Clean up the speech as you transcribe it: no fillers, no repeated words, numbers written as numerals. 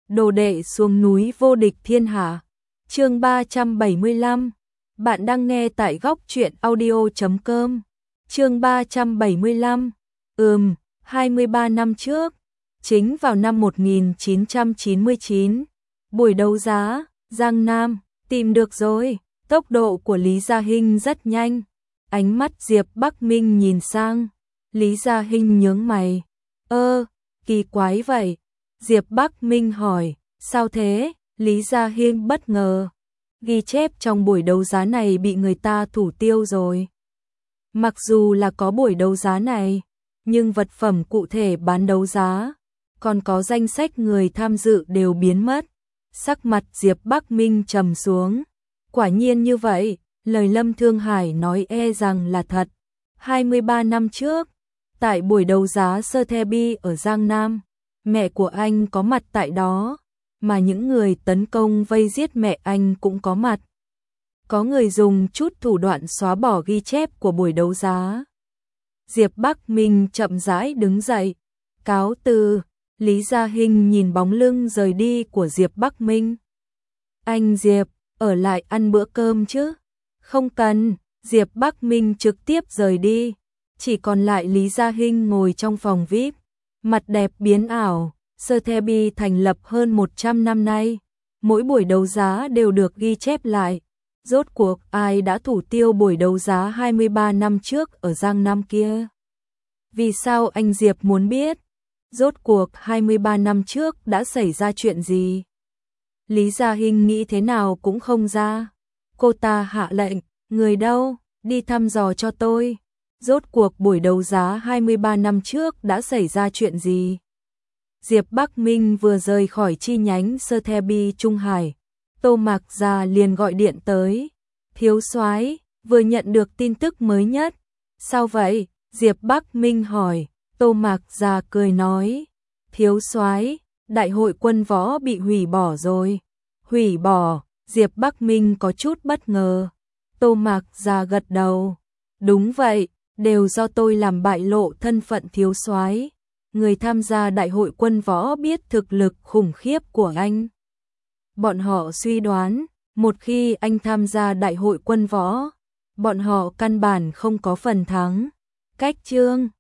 đồ đệ xuống núi vô địch thiên hạ. Chương 375. Bạn đang nghe tại góc truyện audio.com. Chương 375. 23 năm trước, chính vào năm 1999, buổi đấu giá, Giang Nam, tìm được rồi. Tốc độ của Lý Gia Hinh rất nhanh. Ánh mắt Diệp Bắc Minh nhìn sang, Lý Gia Hinh nhướng mày. Kỳ quái vậy. Diệp Bắc Minh hỏi, sao thế? Lý Gia Hinh bất ngờ. Ghi chép trong buổi đấu giá này bị người ta thủ tiêu rồi. Mặc dù là có buổi đấu giá này, nhưng vật phẩm cụ thể bán đấu giá, còn có danh sách người tham dự đều biến mất. Sắc mặt Diệp Bắc Minh trầm xuống. Quả nhiên như vậy, lời Lâm Thương Hải nói rằng là thật. 23 năm trước, tại buổi đấu giá Sotheby ở Giang Nam, mẹ của anh có mặt tại đó, mà những người tấn công vây giết mẹ anh cũng có mặt. Có người dùng chút thủ đoạn xóa bỏ ghi chép của buổi đấu giá. Diệp Bắc Minh chậm rãi đứng dậy, cáo từ. Lý Gia Hinh nhìn bóng lưng rời đi của Diệp Bắc Minh. Anh Diệp, ở lại ăn bữa cơm chứ? Không cần, Diệp Bắc Minh trực tiếp rời đi. Chỉ còn lại Lý Gia Hinh ngồi trong phòng VIP, mặt đẹp biến ảo. Sotheby thành lập hơn 100 năm nay, mỗi buổi đấu giá đều được ghi chép lại. Rốt cuộc ai đã thủ tiêu buổi đấu giá 23 năm trước ở Giang Nam kia? Vì sao anh Diệp muốn biết? Rốt cuộc 23 năm trước đã xảy ra chuyện gì? Lý Gia Hinh nghĩ thế nào cũng không ra. Cô ta hạ lệnh, người đâu, đi thăm dò cho tôi. Rốt cuộc buổi đấu giá 23 năm trước đã xảy ra chuyện gì? Diệp Bắc Minh vừa rời khỏi chi nhánh Sotheby Trung Hải, Tô Mạc Gia liền gọi điện tới. Thiếu soái, vừa nhận được tin tức mới nhất. Sao vậy? Diệp Bắc Minh hỏi. Tô Mạc Gia cười nói, thiếu soái, đại hội quân võ bị hủy bỏ rồi. Hủy bỏ? Diệp Bắc Minh có chút bất ngờ. Tô Mạc Gia gật đầu. Đúng vậy, đều do tôi làm bại lộ thân phận thiếu soái. Người tham gia đại hội quân võ biết thực lực khủng khiếp của anh. Bọn họ suy đoán, một khi anh tham gia đại hội quân võ, bọn họ căn bản không có phần thắng. Cách chương